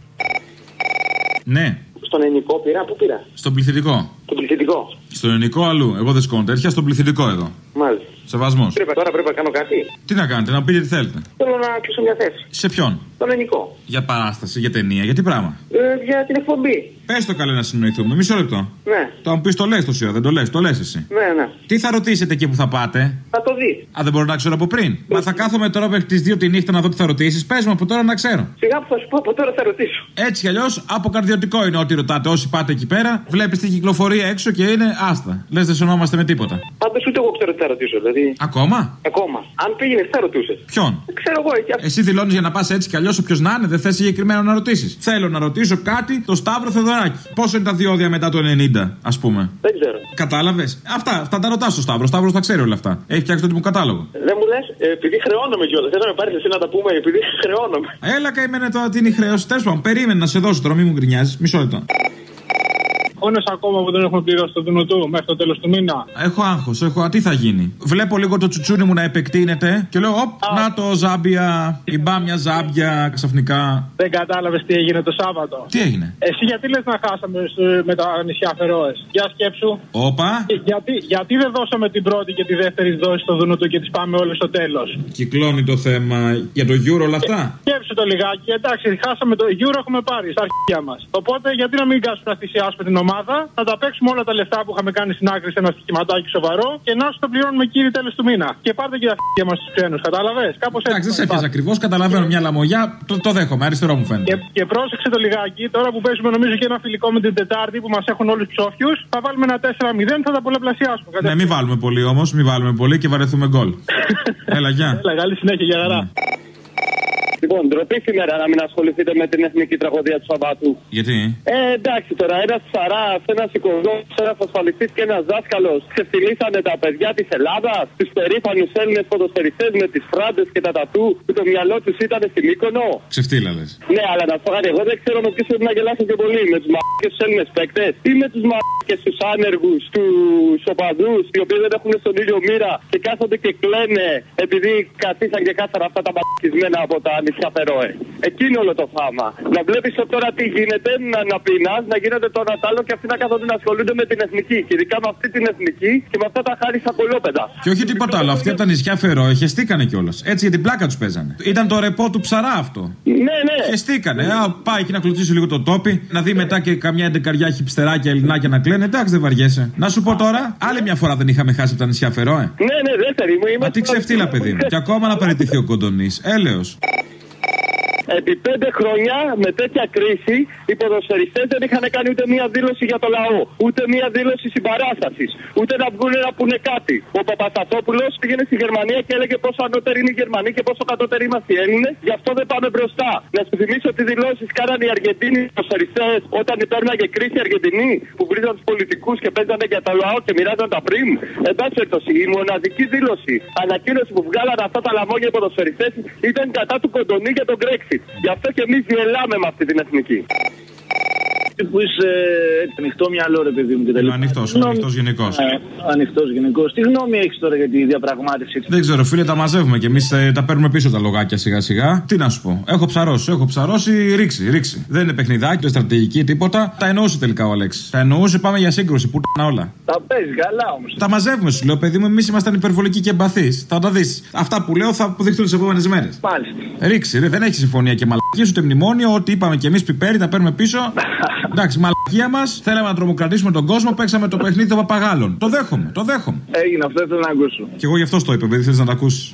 Ναι. Στον ελληνικό πήρα, πού πήρα? Στον πληθυντικό. Στον πληθυντικό. Στον ελληνικό αλλού. Εγώ δεν σηκώνω τέτοια, στον πληθυντικό εδώ. Μάλιστα. Σεβασμός. Τώρα πρέπει να κάνω κάτι. Τι να κάνετε, να πείτε τι θέλετε. Θέλω να κλείσω μια θέση. Σε ποιον? Στον ελληνικό. Για παράσταση, για ταινία, για τι πράγμα? Για την εκπομπή. Πες το καλέ να συνοηθούμε, μισό λεπτό. Ναι. Το αν πεις το λες τόση ώρα, δεν το λες, το λες εσύ. Ναι. Τι θα ρωτήσετε εκεί που θα πάτε? Θα το δει. Α, δεν μπορώ να ξέρω από πριν. Μα θα κάθομαι τώρα μέχρι τις 2 τη νύχτα να δω τι θα ρωτήσεις. Πες μου από τώρα να ξέρω. Σιγά που θα σου πω από τώρα θα ρωτήσω. Έτσι κι αλλιώς, αποκαρδιωτικό είναι ό,τι ρωτάτε. Όσοι πάτε εκεί πέρα, βλέπεις την κυκλοφορία έξω και είναι άστα. Λες δεν σωνόμαστε με τίποτα. Πάντως ούτε εγώ ξέρω τι θα ρωτήσω, δηλαδή. Ακόμα? Ακόμα. Αν πήγαινε, τι θα ρωτούσε? Ποιον? Ξέρω εγώ εκεί. Εσύ δηλώνεις για να πας έτσι κι αλλιώς, όποιος να είναι, δεν θες συγκεκριμένο να ρωτήσεις. Θέλω να ρωτήσω κάτι το Σταύρο Θεοδωράκη. Πόσο είναι τα διόδια μετά το 90, ας πούμε? Δεν ξέρω. Κατάλαβες? Αυτά τα ρωτάς στο Σταύρο. Ο Σταύρος τα ξέρει όλα αυτά. Έχει φτιάξει το τύπο κατάλογο. Δεν μου λες, επειδή χρεώνομαι κιόλας. Θέλω να πάρεις εσύ να τα πούμε, επειδή χρεώνομαι. Έλα καημένε τώρα, τι είναι η χρέωση. Τέλος πάντων, περίμενε να σε δώσω τώρα, μην μου γκρινιάζεις. Μισό λεπτό. Όνες ακόμα που δεν έχουμε πληρώσει το Δουνουτού μέχρι το τέλος του μήνα. Έχω άγχος, τι θα γίνει? Βλέπω λίγο το τσουτσούνι μου να επεκτείνεται και λέω, να το Ζάμπια, η Μπάμια Ζάμπια ξαφνικά. Δεν κατάλαβες τι έγινε το Σάββατο? Τι έγινε? Εσύ γιατί λες να χάσαμε με τα νησιά Φερόες? Για σκέψου. Όπα. Γιατί δεν δώσαμε την πρώτη και τη δεύτερη δόση στο Δουνουτού και τις πάμε όλες στο τέλος? Κυκλώνει το θέμα για το Euro όλα αυτά. Σκέψου το λιγάκι, εντάξει, χάσαμε το Euro, έχουμε πάρει στα αρχεία μας. Οπότε γιατί να μην κάτσουμε να θυσιάσουμε την ομάδα, να τα παίξουμε όλα τα λεφτά που είχαμε κάνει στην άκρη σε ένα στοιχηματάκι σοβαρό και να σου το πληρώνουμε κύριε τέλος του μήνα. Και πάρτε και τα αρχεία μας στους ξένους, καταλαβες? Κάπως έτσι. Εντάξει, δεν σε έπιασε ακριβώς, καταλαβαίνω μια λαμογιά, το δέχομαι, αριστερό μου φαίνεται. Και πρόσεξε το λιγάκι, τώρα που παίζουμε νομίζω και ένα φιλικό με την Τετάρτη που μας έχουν όλους ψόφιους, θα βάλουμε ένα 4-0, θα τα πολλαπλασιάσουμε. Ναι, μην βάλουμε πολύ όμως, μην βάλουμε πολύ και βαρεθούμε γκολ. Έλα, γεια. Έλα, καλή συνέχεια, για χαρά. Λοιπόν, ντροπή σήμερα να μην ασχοληθείτε με την εθνική τραγωδία του Σαββάτου. Γιατί? Εντάξει τώρα, ένας ψαράς, ένας οικοδόμος, ένας ασφαλιστής και ένας δάσκαλος ξεφτυλίσανε τα παιδιά της Ελλάδας, τους περήφανους Έλληνες ποδοσφαιριστές με τις φράντες και τα τατού που το μυαλό τους ήταν στην Μύκονο. Ξεφτύλαδες. Ναι, αλλά να σου πω κάτι, εγώ δεν ξέρω με ποιους πρέπει να γελάσω πιο πολύ. Με τους μαλάκες τους Έλληνες παίκτες ή με τους μαλάκες τους άνεργους, τους οπαδούς, οι οποίοι δεν έχουν στον ήλιο μοίρα και κάθονται και κλαίνε επειδή καθίσαν και κάθαρα αυτά τα μπακισμένα από τα νησιά Φερόε. Εκεί είναι όλο το θάμα. Να βλέπεις τώρα τι γίνεται, να πεινάς, να γίνεται το ένα τ' άλλο και αυτοί να κάθονται να ασχολούνται με την εθνική. Και ειδικά με αυτή την εθνική και με αυτά τα χάριστα κολόπεδα. Και όχι τίποτα άλλο. Αυτοί από τα νησιά Φερόε χεστήκανε κιόλας. Έτσι για την πλάκα τους παίζανε. Ήταν το ρεπό του ψαρά αυτό. Ναι, ναι. Χεστήκανε. Πάει εκεί να κλωτσίσει λίγο το τόπι, να δει μετά και καμιά εντεκαριά χιπστεράκια ελληνάκια να κλαίνε. Εντάξει, δεν βαριέσαι. Να σου πω τώρα, άλλη μια φορά δεν είχαμε χάσει από τα νησιά Φερόε. Ναι, ναι, δεύτερη μου. Μα τι ξεφτύλα, παιδί μου. Και ακόμα να παραιτηθεί ο Κοντονής. Έλεος. Επί 5 χρόνια με τέτοια κρίση οι ποδοσφαιριστές δεν είχαν κάνει ούτε μία δήλωση για το λαό, ούτε μία δήλωση συμπαράστασης, ούτε να βγουν να πούνε κάτι. Ο Παπασταθόπουλος πήγαινε στη Γερμανία και έλεγε πόσο ανώτεροι είναι οι Γερμανοί και πόσο κατώτεροι είμαστε οι Έλληνες, γι' αυτό δεν πάμε μπροστά. Να σου θυμίσω τι δηλώσεις κάνανε οι Αργεντίνοι ποδοσφαιριστές όταν υπέρναγε κρίση οι Αργεντινοί που βρίζαν τους πολιτικούς και παίζανε για το λαό και μοιράζαν τα πριμ. Εντάξει, η μοναδική δήλωση, ανακοίνωση που βγάλανε αυτά τα λαμόγια οι ποδοσφαιριστές ήταν κατά του Κοντονή για τον Brexit. Γι' αυτό και εμείς διελάμε με αυτή την εθνική. Που είσαι ανοιχτό μυαλό, ρε παιδί μου, και τελείω. Ανοιχτός γενικώς. Ανοιχτός γενικώς. Τι γνώμη έχεις τώρα για τη διαπραγμάτευση? Δεν ξέρω, φίλε, τα μαζεύουμε και εμείς τα παίρνουμε πίσω τα λογάκια σιγά-σιγά. Τι να σου πω. Έχω ψαρώσει, ρίξει. Δεν είναι παιχνιδάκι, δεν στρατηγική, τίποτα. Τα εννοούσε τελικά ο Αλέξης. Τα εννοούσε, πάμε για σύγκρουση. Πού τα όλα. Τα παίζει καλά όμως. Τα μαζεύουμε, σου λέω, παιδί μου, εμείς ήμασταν υπερβολικοί και εμπαθείς. Θα τα δεις. Αυτά που λέω θα αποδειχθούν τις επόμενες μέρες. Μάλιστα. Ρίξει, δεν έχει συμφωνία και μαλακίες ούτε μνημόνιο. Ό,τι είπαμε και εμείς πιπέρι, τα παίρνουμε πίσω. Εντάξει, μαλακία μας, θέλαμε να τρομοκρατήσουμε τον κόσμο, παίξαμε το παιχνίδι των παπαγάλων. Το δέχομαι. Έγινε, αυτό ήθελα να ακούσω. Και εγώ γι' αυτό το είπα, επειδή θες να το ακούσεις.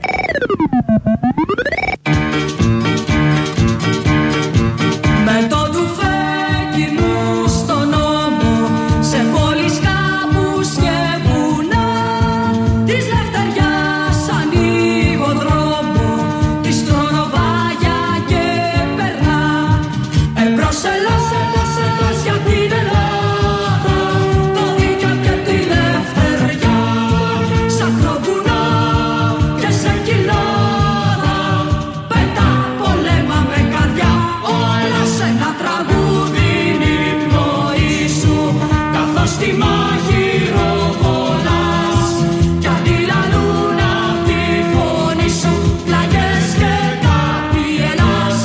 Με το τουφέκι μου στον ώμο, σε πόλεις, κάπους και βουνά, της Λευτεριάς ανοίγω δρόμο, της τρώνω και περνά. Εμπρός Ελλάς για την Ελλάδα, το δίκιο και τη λευτεριά, σαν ακροβουνά και σε κοιλάδα, πετά πολέμα με καρδιά, όλα σε ένα τραγούδι είναι η πνοή σου, καθώς τη μάχη ροβολάς, κι αντιλαλούν απ' τη φωνή σου, πλαγιές και κάτι Ελλάς.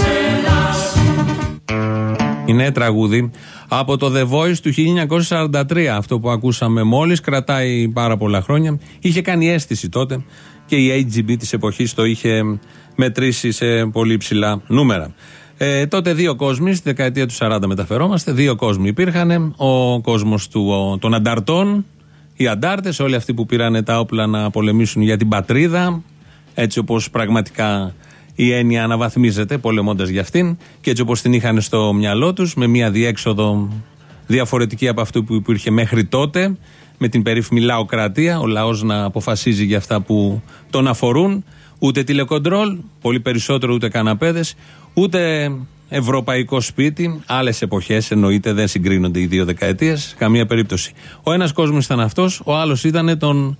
Είναι τραγούδι από το The Voice του 1943. Αυτό που ακούσαμε μόλις κρατάει πάρα πολλά χρόνια. Είχε κάνει αίσθηση τότε και η AGB της εποχής το είχε μετρήσει σε πολύ ψηλά νούμερα. Τότε δύο κόσμοι, στη δεκαετία του 40 μεταφερόμαστε, δύο κόσμοι υπήρχαν. Ο κόσμος των ανταρτών, οι αντάρτες, όλοι αυτοί που πήραν τα όπλα να πολεμήσουν για την πατρίδα, έτσι όπως πραγματικά η έννοια αναβαθμίζεται, πολεμώντας για αυτήν, και έτσι όπως την είχαν στο μυαλό τους, με μια διέξοδο διαφορετική από αυτού που υπήρχε μέχρι τότε, με την περίφημη λαοκρατία, ο λαός να αποφασίζει για αυτά που τον αφορούν. Ούτε τηλεκοντρόλ, πολύ περισσότερο ούτε καναπέδες, ούτε ευρωπαϊκό σπίτι. Άλλες εποχές εννοείται, δεν συγκρίνονται οι δύο δεκαετίες, καμία περίπτωση. Ο ένας κόσμος ήταν αυτός, ο άλλος ήταν των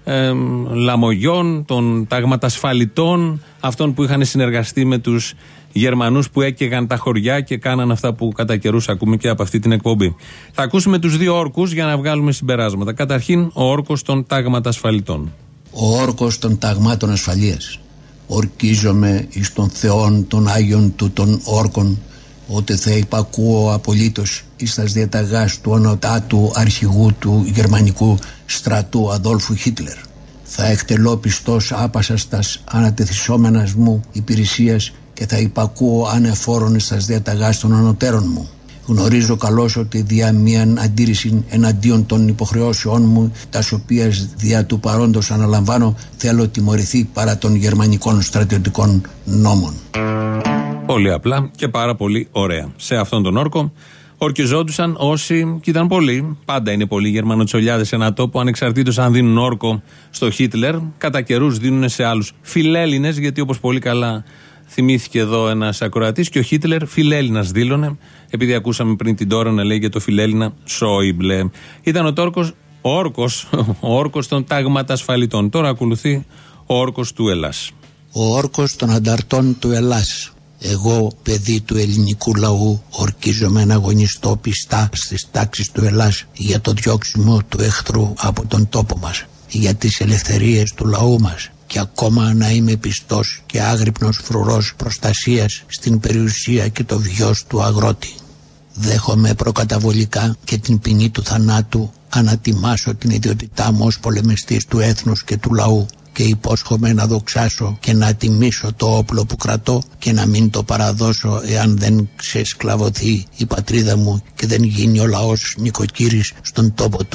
λαμογιών, των ταγματασφαλιτών, αυτών που είχαν συνεργαστεί με τους Γερμανούς που έκαιγαν τα χωριά και κάναν αυτά που κατά καιρούς ακούμε και από αυτή την εκπομπή. Θα ακούσουμε τους δύο όρκους για να βγάλουμε συμπεράσματα. Καταρχήν, ο όρκος των ταγματασφαλιτών. Ο όρκος των ταγμάτων ασφαλείας. Ορκίζομαι εις των Θεών των Άγιων του των όρκων, ότι θα υπακούω απολύτως εις τας διαταγάς του ονοτάτου αρχηγού του γερμανικού στρατού Αδόλφου Χίτλερ. Θα εκτελώ πιστός άπασας τας ανατεθισόμενας μου υπηρεσίας και θα υπακούω ανεφόρον εις τας διαταγάς των ανωτέρων μου. Γνωρίζω καλώς ότι δια μίαν αντίρρηση εναντίον των υποχρεώσεών μου, τας οποίας δια του παρόντος αναλαμβάνω, θέλω τιμωρηθεί παρά των γερμανικών στρατιωτικών νόμων. Πολύ απλά και πάρα πολύ ωραία. Σε αυτόν τον όρκο ορκιζόντουσαν όσοι, και ήταν πολλοί, πάντα είναι πολλοί γερμανοτσολιάδες σε ένα τόπο, ανεξαρτήτως αν δίνουν όρκο στο Χίτλερ, κατά καιρούς δίνουν σε άλλους φιλέλληνες, γιατί όπως πολύ καλά θυμήθηκε εδώ ένας ακροατής, και ο Χίτλερ φιλέλληνας δήλωνε, επειδή ακούσαμε πριν την τώρα να λέει για το φιλέλληνα Σόιμπλε. Ήταν ο όρκος των ταγματασφαλιτών. Τώρα ακολουθεί ο όρκος του Ελλάς. Ο όρκος των ανταρτών του Ελλάς. Εγώ, παιδί του ελληνικού λαού, ορκίζομαι να αγωνιστώ πιστά στις τάξεις του Ελλάς για το διώξιμο του εχθρού από τον τόπο μας, για τις ελευθερίες του λαού μας, και ακόμα να είμαι πιστός και άγρυπνος φρουρός προστασίας στην περιουσία και το βιος του αγρότη. Δέχομαι προκαταβολικά και την ποινή του θανάτου, ανατιμάσω την ιδιότητά μου ως πολεμιστής του έθνους και του λαού, και υπόσχομαι να δοξάσω και να τιμήσω το όπλο που κρατώ και να μην το παραδώσω εάν δεν ξεσκλαβωθεί η πατρίδα μου και δεν γίνει ο λαός νοικοκύρης στον τόπο του.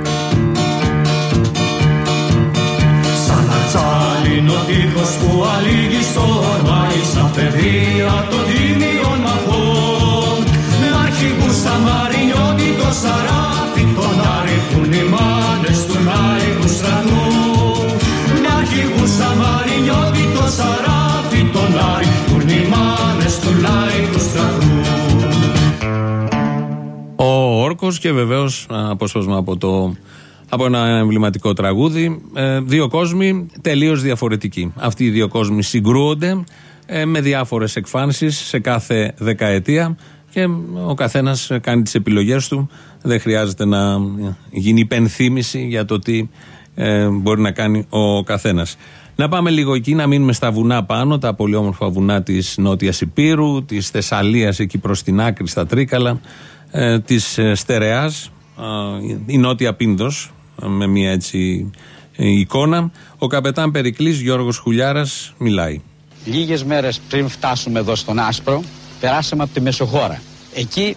Σαν ατσάλινο τείχος που αλήγει στο ορμάι, σαν παιδεία των τίμιων μαχών, με αρχηγούς Σαμαρινιώτη το Σαράφι, τον αριθούν οι μάνες του λαϊκού στρατού. Με αρχηγούς Σαμαρινιώτη το Σαράφι, τον αριθούν οι μάνες του λαϊκού στρατού. Ο όρκος και βεβαίως απόσπασμα από το από ένα εμβληματικό τραγούδι. Δύο κόσμοι τελείως διαφορετικοί. Αυτοί οι δύο κόσμοι συγκρούονται με διάφορες εκφάνσεις σε κάθε δεκαετία και ο καθένας κάνει τις επιλογές του. Δεν χρειάζεται να γίνει υπενθύμηση για το τι μπορεί να κάνει ο καθένας. Να πάμε λίγο εκεί, να μείνουμε στα βουνά πάνω, τα πολύ όμορφα βουνά της Νότιας Ηπείρου, της Θεσσαλίας εκεί προς την άκρη στα Τρίκαλα, της Στερεάς, η Νότια Πίνδος, με μια έτσι εικόνα. Ο καπετάν Περικλής Γιώργος Χουλιάρας μιλάει. Λίγες μέρες πριν φτάσουμε εδώ στον Άσπρο, περάσαμε από τη Μεσοχώρα. Εκεί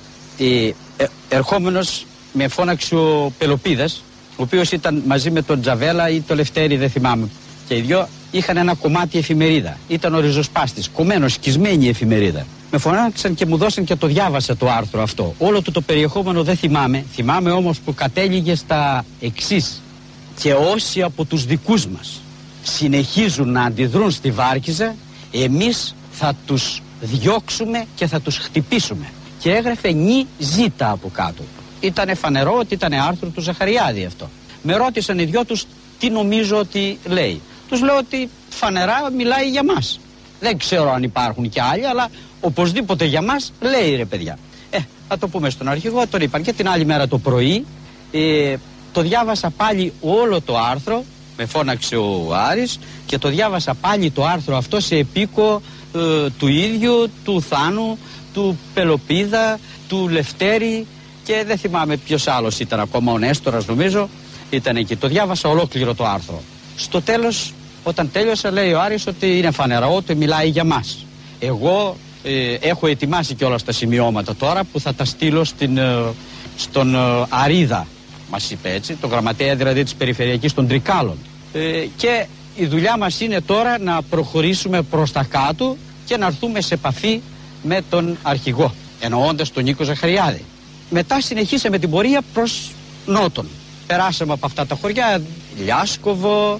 ερχόμενος με φώναξε ο Πελοπίδας, ο οποίος ήταν μαζί με τον Τζαβέλα ή το Λευτέρη, δεν θυμάμαι. Και οι δυο είχαν ένα κομμάτι εφημερίδα. Ήταν ο ριζοσπάστης, κομμένος, σκισμένη η εφημερίδα. Με φωνάξαν και μου δώσαν και το διάβασα το άρθρο αυτό. Όλο το περιεχόμενο δεν θυμάμαι. Θυμάμαι όμως που κατέληγε στα εξής. Και όσοι από τους δικούς μας συνεχίζουν να αντιδρούν στη Βάρκιζα, εμείς θα τους διώξουμε και θα τους χτυπήσουμε. Και έγραφε νη ζήτα από κάτω. Ήτανε φανερό ότι ήταν άρθρο του Ζαχαριάδη αυτό. Με ρώτησαν οι δυο τους τι νομίζω ότι λέει. Τους λέω ότι φανερά μιλάει για μας. Δεν ξέρω αν υπάρχουν και άλλοι, αλλά οπωσδήποτε για μας λέει, ρε παιδιά. Θα το πούμε στον αρχηγό, τον είπαν. Και την άλλη μέρα το πρωί το διάβασα πάλι όλο το άρθρο, με φώναξε ο Άρης, και το διάβασα πάλι το άρθρο αυτό σε επίκο του ίδιου, του Θάνου, του Πελοπίδα, του Λευτέρη και δεν θυμάμαι ποιος άλλος ήταν ακόμα, ο Νέστορας νομίζω ήταν εκεί. Το διάβασα ολόκληρο το άρθρο. Στο τέλος, όταν τέλειωσα, λέει ο Άρης ότι είναι φανερό ότι μιλάει για μας. Εγώ έχω ετοιμάσει κιόλας τα σημειώματα τώρα που θα τα στείλω στον Αρίδα, μας είπε έτσι, το γραμματέα δηλαδή της Περιφερειακής των Τρικάλων. Και η δουλειά μας είναι τώρα να προχωρήσουμε προς τα κάτω και να έρθουμε σε επαφή με τον αρχηγό, εννοώντας τον Νίκο Ζαχαριάδη. Μετά συνεχίσαμε την πορεία προς νότον. Περάσαμε από αυτά τα χωριά, Λιάσκοβο,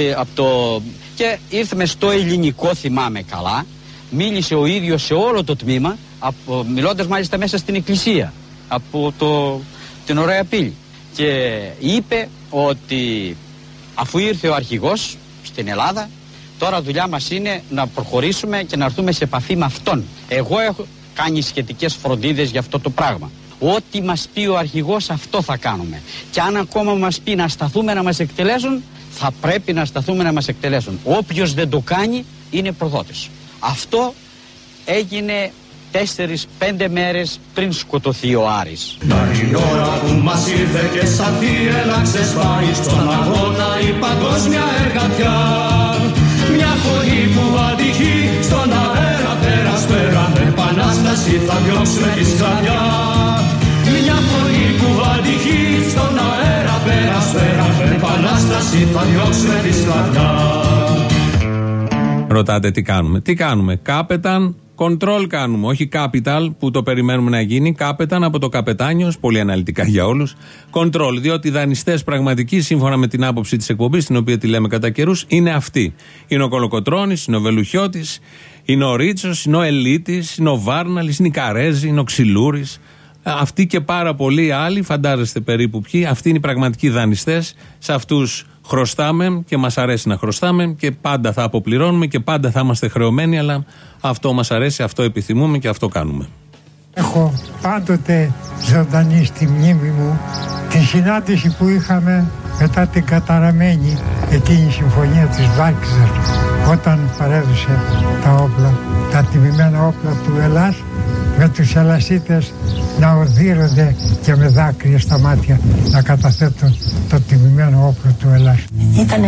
και ήρθαμε στο Ελληνικό, θυμάμαι καλά. Μίλησε ο ίδιος σε όλο το τμήμα, μιλώντας μάλιστα μέσα στην εκκλησία, από την Ωραία Πύλη. Και είπε ότι αφού ήρθε ο αρχηγός στην Ελλάδα, τώρα δουλειά μας είναι να προχωρήσουμε και να έρθουμε σε επαφή με αυτόν. Εγώ έχω κάνει σχετικές φροντίδες για αυτό το πράγμα. Ό,τι μας πει ο αρχηγός, αυτό θα κάνουμε. Και αν ακόμα μας πει να σταθούμε να μας εκτελέσουν, θα πρέπει να σταθούμε να μας εκτελέσουν. Όποιος δεν το κάνει είναι προδότης. Αυτό έγινε 4-5 μέρες πριν σκοτωθεί ο Άρης. Η ώρα που μας ήρθε και σαν θύελα ξεσπάει στον αγώνα η παγκόσμια εργατιά. Μια φωνή που αντυχεί στον αέρα πέρα με επανάσταση θα διώξουμε τη σκλαβιά. Μια φωνή που αντυχεί στον αέρα πέρα με επανάσταση θα διώξουμε τη σκλαβιά. Ρωτάτε τι κάνουμε. Τι κάνουμε? Κάπεταν control κάνουμε. Όχι capital που το περιμένουμε να γίνει. Κάπεταν από το καπετάνιος. Πολύ αναλυτικά για όλους. Control. Διότι οι δανειστές πραγματικοί, σύμφωνα με την άποψη της εκπομπής, την οποία τη λέμε κατά καιρούς, είναι αυτοί. Είναι ο Κολοκοτρώνης, είναι ο Βελουχιώτης, είναι ο Ρίτσος, είναι ο Ελίτης, είναι ο Βάρναλης, είναι η Καρέζη, είναι ο Ξυλούρης. Αυτοί και πάρα πολλοί άλλοι, φαντάζεστε περίπου ποιοι, αυτοί είναι οι πραγματικοί δανειστές. Σε αυτούς χρωστάμε και μας αρέσει να χρωστάμε και πάντα θα αποπληρώνουμε και πάντα θα είμαστε χρεωμένοι, αλλά αυτό μας αρέσει, αυτό επιθυμούμε και αυτό κάνουμε. Έχω πάντοτε ζωντανή στη μνήμη μου τη συνάντηση που είχαμε μετά την καταραμένη εκείνη συμφωνία της Βάρκιζας, όταν παρέδωσε τα όπλα, τα τιμημένα όπλα του Ελλάς, με τους Ελλασίτες να οδύρονται και με δάκρυα στα μάτια να καταθέτουν το τιμημένο όπλο του Ελλάς. Ήταν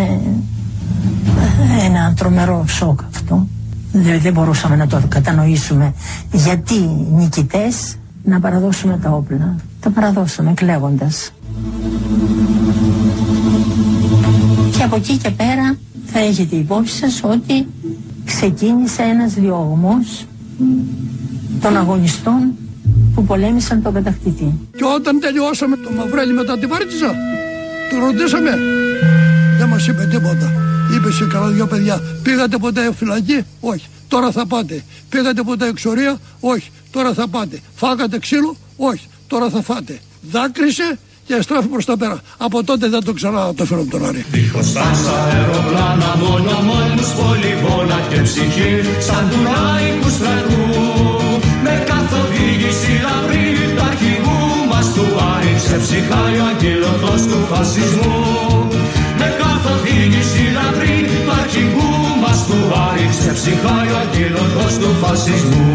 ένα τρομερό σοκ αυτό. Δεν μπορούσαμε να το κατανοήσουμε γιατί νικητές να παραδώσουμε τα όπλα. Τα παραδώσαμε κλαίγοντας. Και από εκεί και πέρα θα έχετε υπόψη σας ότι ξεκίνησε ένας διωγμός των αγωνιστών που πολέμησαν τον κατακτητή. Και όταν τελειώσαμε το Μαυρέλι μετά τη Βάρκιζα, το ρωτήσαμε, δεν μας είπε τίποτα. Είπε σε καλά δυο παιδιά, πήγατε ποτέ φυλακή? Όχι. Τώρα θα πάτε. Πήγατε ποτέ εξορία? Όχι. Τώρα θα πάτε. Φάγατε ξύλο? Όχι. Τώρα θα φάτε. Δάκρυσε και στράφει προς τα πέρα. Από τότε δεν το ξαναφέρω τον Άρη. Δίχως τάσα αεροπλάνα, μόνος πολυβόλα και ψυχή, σαν του λαϊκού στρατού. Με καθοδήγηση λαμπρή του αρχηγού μας του Άρη, ξεψυχάει ο αγγέλωτος του φασισμού. Με καθοδήγηση λαμπρή του αρχηγού μας του Άρη, ξεψυχάει ο αγγέλωτος του φασισμού.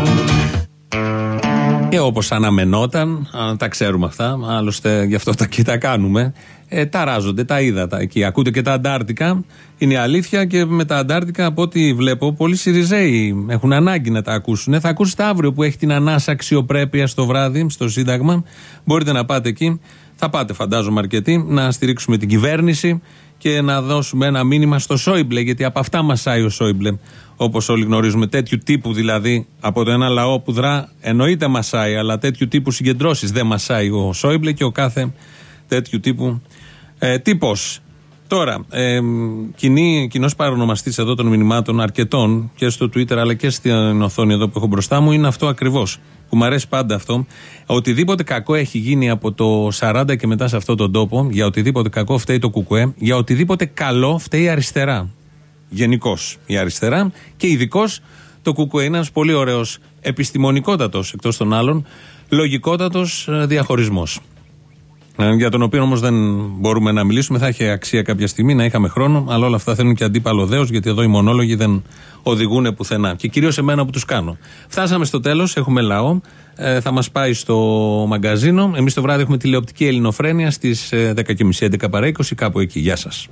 Και όπως αναμενόταν, τα ξέρουμε αυτά, άλλωστε γι' αυτό τα κάνουμε, ταράζονται, τα είδα εκεί. Ακούτε και τα Αντάρτικα, είναι η αλήθεια, και με τα Αντάρτικα από ό,τι βλέπω πολλοί Συριζέοι έχουν ανάγκη να τα ακούσουν. Θα ακούσετε αύριο που έχει την ανάσα αξιοπρέπεια το βράδυ στο Σύνταγμα. Μπορείτε να πάτε εκεί, θα πάτε φαντάζομαι αρκετοί, να στηρίξουμε την κυβέρνηση και να δώσουμε ένα μήνυμα στο Σόιμπλε, γιατί από αυτά μασάει ο Σόιμπλε. Όπως όλοι γνωρίζουμε, τέτοιου τύπου δηλαδή, από το ένα λαό που δρά, εννοείται μασάει, αλλά τέτοιου τύπου συγκεντρώσεις δεν μασάει ο Σόιμπλε και ο κάθε τέτοιου τύπου τύπος. Τώρα, κοινός παρονομαστής εδώ των μηνυμάτων αρκετών και στο Twitter αλλά και στην οθόνη εδώ που έχω μπροστά μου είναι αυτό ακριβώς, που μου αρέσει πάντα αυτό. Οτιδήποτε κακό έχει γίνει από το 40 και μετά σε αυτόν τον τόπο, για οτιδήποτε κακό φταίει το ΚΚΕ, για οτιδήποτε καλό φταίει η αριστερά. Γενικώς η αριστερά και ειδικώς το ΚΚΕ είναι ένας πολύ ωραίος, επιστημονικότατος εκτός των άλλων, λογικότατος διαχωρισμός. Για τον οποίο όμως δεν μπορούμε να μιλήσουμε, θα είχε αξία κάποια στιγμή να είχαμε χρόνο, αλλά όλα αυτά θέλουν και αντίπαλο δέος, γιατί εδώ οι μονόλογοι δεν οδηγούν πουθενά. Και κυρίως εμένα που τους κάνω. Φτάσαμε στο τέλος, έχουμε λαό, θα μας πάει στο μαγκαζίνο. Εμείς το βράδυ έχουμε τηλεοπτική ελληνοφρένεια στις 10:30, 11 παρά 20, κάπου εκεί. Γεια σας.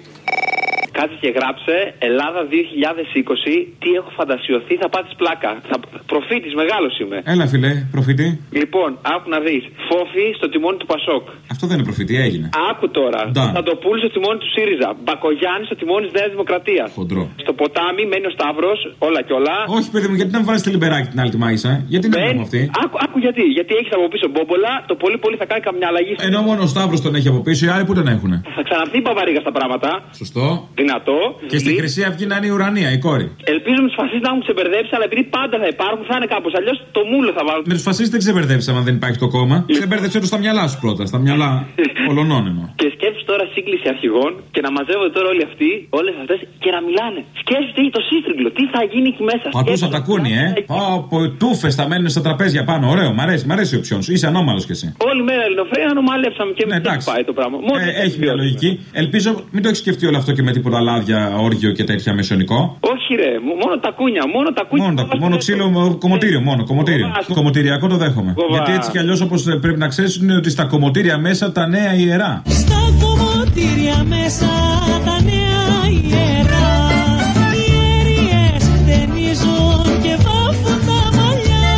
Κάτσε και γράψε Ελλάδα 2020. Τι έχω φαντασιωθεί, θα πάθεις πλάκα. Προφήτης μεγάλος είμαι. Έλα, φιλέ, προφήτη. Λοιπόν, άκου να δεις. Φόφη στο τιμόνι του Πασόκ. Αυτό δεν είναι προφήτη, έγινε. Άκου τώρα. Θα το πούλει στο τιμόνι του ΣΥΡΙΖΑ. Μπακογιάννη στο τιμόνι της Νέας Δημοκρατίας. Χοντρό. Στο ποτάμι μένει ο Σταύρος, όλα και όλα. Όχι, παιδί μου, γιατί να βάλεις τη Λιμπεράκη την άλλη τη μάγισσα. Γιατί δεν είναι αυτή. Άκου γιατί. Γιατί έχει από πίσω μπόμπολα, το πολύ πολύ θα κάνει καμιά αλλαγή. Ενώ μόνο ο Σταύρος τον έχει από πίσω, οι άλλοι που τον έχουν. Θα ξαναρθεί η Παπαρίγα στα πράγματα. Σωστό. Δυνατό. Και στη Χρυσή Αυγή να είναι η ουρανία, η κόρη. Ελπίζω με τους φασίστες να έχουν ξεμπερδέψει, αλλά επειδή πάντα θα υπάρχουν, θα είναι κάπως αλλιώς. Το μούλο θα βάλουν. Με τους φασίστες δεν ξεμπερδέψει, αν δεν υπάρχει το κόμμα. Ξεμπερδέψε το στα μυαλά σου πρώτα, στα μυαλά ολονών εννοώ. Και σκέψου τώρα σύγκληση αρχηγών και να μαζεύονται τώρα όλοι αυτοί, όλες αυτές και να μιλάνε. Σκέψου το σύστριγγλο, τι θα γίνει εκεί μέσα. Πατούσα τα κούνη, Όπου τούφες θα μένουν στα τραπέζια πάνω. Ωραίο, μ' αρέσει η οψιόν σου. Είσαι ανώμαλος κι εσύ. Όλη μέρα ελληνοφρένεια νομαλεύσαμε και μετά πάει το πράγμα. Έχει μια λογική. Ελπίζω μην το έχει σκεφτεί όλο αυτό και με τίποτα λάδια, όργιο και τέτοια μεσονικό. Όχι, ρε, μόνο τα κούνια. Μόνο ξύλο, κομμωτήριο. Κομμωτηριακό το δέχομαι. Γιατί έτσι κι αλλιώς όπως πρέπει να ξέρεις είναι ότι στα κομμωτήρια μέσα τα νέα ιερά. Στα κομμωτήρια μέσα τα νέα ιερά. Οι ιερίες δενίζουν και βάφουν τα μαλλιά.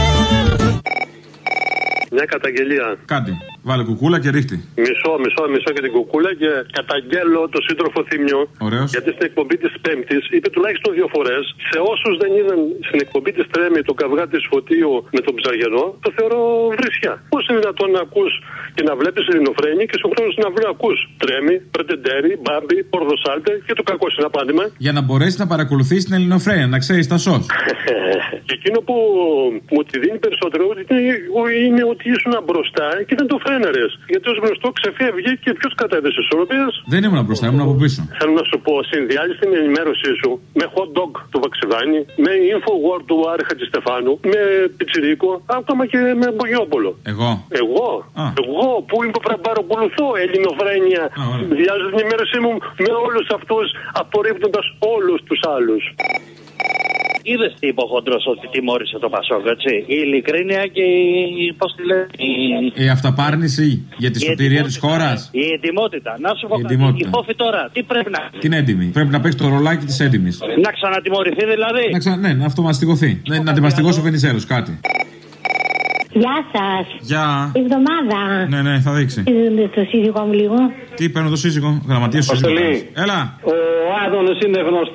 Μια καταγγελία. Κάντε. Βάλε κουκούλα και ρίχτη. Μισό και την κουκούλα και καταγγέλω το σύντροφο Θήμιο. Ωραίος. Γιατί στην εκπομπή της Πέμπτης είπε τουλάχιστον 2 φορές σε όσους δεν είδαν στην εκπομπή της Τρέμη το καυγά της Φωτίου με τον Ψαργενό, το θεωρώ βρισιά. Πώς είναι δυνατόν να ακούς και να βλέπεις ελληνοφρένη και στον χρόνο να ακούς Τρέμη, Πρετεντέρη, Μπάμπη, Πορδοσάλτε και το κακό συναπάντημα. Για να μπορέσει να παρακολουθείς την ελληνοφρένεια, να ξέρεις τα σως. Και εκείνο που μου τη δίνει περισσότερο είναι ότι ήσουν μπροστά και δεν το φρέναρες. Γιατί ως γνωστό ξεφεύγει και ποιος κατέδεσε τις ισορροπίες. Δεν ήμουν μπροστά, ήμουν από πίσω. Θέλω να σου πω, συνδυάζεις την ενημέρωσή σου με hot dog του Βαξιδάνη, με infowar του Άρη Χατζηστεφάνου, με πιτσιρίκο, ακόμα και με Μπογιόπολο. Εγώ που παρακολουθώ ελληνοφρένεια. Συνδυάζω την ενημέρωσή μου με όλους αυτούς, απορρίπτοντας όλους τους άλλους. Είδες τι είπε ο Χοντρός ότι τιμώρησε το Πασόκ, έτσι. Η ειλικρίνεια και η. Πώς τη λέει. Η αυταπάρνηση για τη σωτηρία της χώρας. Η ετοιμότητα. Να σου πω κάτι. Η Φόφη τώρα τι πρέπει να. Την έντιμη. Πρέπει να παίξει το ρολάκι της έντιμης. Να ξανατιμωρηθεί δηλαδή. Ναι, να αυτομαστιγωθεί. Να τη μαστιγώσει ο Βενιζέλος, κάτι. Γεια σας. Γεια. Εβδομάδα. Ναι, θα δείξει. Το σύζυγό μου λίγο. Τι παίρνω το σύζυγο, γραμματεία σου σύζυγο. Έλα. Ο Άδωνος είναι γνωστό μου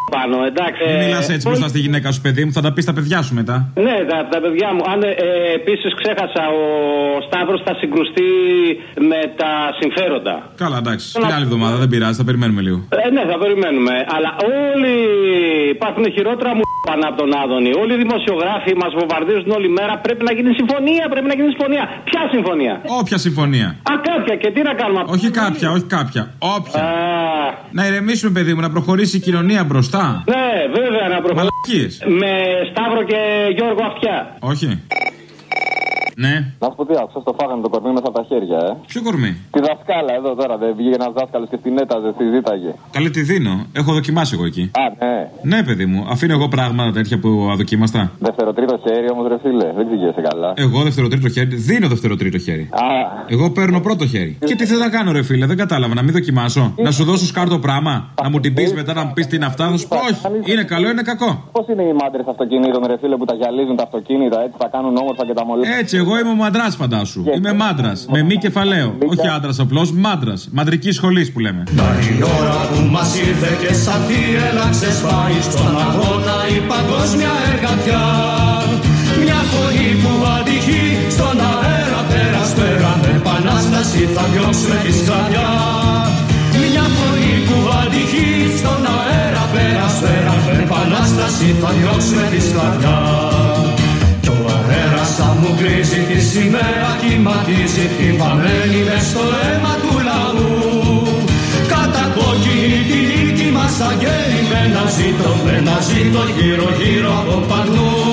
πάνω, εντάξει. Μην μιλάς έτσι μπροστά στη γυναίκα σου, παιδί μου, θα τα πεις στα παιδιά σου μετά. Ναι, τα παιδιά μου. Επίσης ξέχασα, ο Σταύρος θα συγκρουστεί με τα συμφέροντα. Καλά, εντάξει. Την άλλη εβδομάδα δεν πειράζει, θα περιμένουμε λίγο. Ναι, θα περιμένουμε. Αλλά όλοι υπάρχουν χειρότερα μου πάνω από τον Άδωνη. Όλοι οι δημοσιογράφοι μας βομβαρδίζουν όλη μέρα. Πρέπει να γίνει συμφωνία, Ποια συμφωνία? Όποια συμφωνία. Κάποια, και τι να κάνουμε? Όχι κάποια. Όποια. Να ηρεμήσουμε, παιδί μου, να προχωρήσει η κοινωνία μπροστά. Ναι, βέβαια να προχωρήσει. Μαλακίες. Με Σταύρο και Γιώργο Αυτιά. Όχι. Ναι. Να σου πω τι άκουσα, το φάγανε το κορμί μέσα από τα χέρια, Ποιο κορμί? Τη δασκάλα εδώ τώρα, δεν βγήκε ένας δάσκαλος και την έταζε, τη ζήταγε. Καλή τη δίνω. Έχω δοκιμάσει εγώ εκεί. Ναι. Ναι, παιδί μου, αφήνω εγώ πράγματα τέτοια που αδοκίμαστα. Δεύτερο-τρίτο χέρι όμως, ρε φίλε, δεν ξηγέσαι καλά. Εγώ δεύτερο-τρίτο χέρι, δίνω δεύτερο-τρίτο χέρι. Εγώ παίρνω πρώτο χέρι. Και τι θες να κάνω, ρε φίλε, δεν κατάλαβα, να μην δοκιμάσω. Να σου δώσω σκάρτο πράγμα, να μου την πει μετά να μου πει τι είναι αυτά, θα σου πω όχι. Είναι καλό, είναι κακό. Πώς είναι οι μάντρες αυτοκινήτων, ρε φίλε, που τα γυαλίζουν τα αυτοκίνητα, έτσι τα κάνουν όμορφα και τα μολύνουν. Έτσι, εγώ είμαι μαντράς, φαντάσου. Είμαι μάντρας. Με μη κεφαλαίο. Όχι άντρας απλώς, μάντρας. Μαντρική σχολή που λέμε. Η ώρα που μας ήρθε και σαν θύελα ξεσπάει στον αγώνα η παγκόσμια εργατιά. Μια φωνή που αντυχεί στον αέρα πέρα με επανάσταση θα διώξουμε τη σκλαβιά. Μια φωνή που αντυχεί στον αέρα πέρα με επανάσταση θα διώξουμε τη σκλαβιά. Κι ο αέρας θα μου κρίζει τη σημαία κυματίζει χτυπαμένη μες στο αίμα του λαού. Κατακόκκινη τη νίκη μας αγγέλει με ένα ζήτο γύρω από παντού.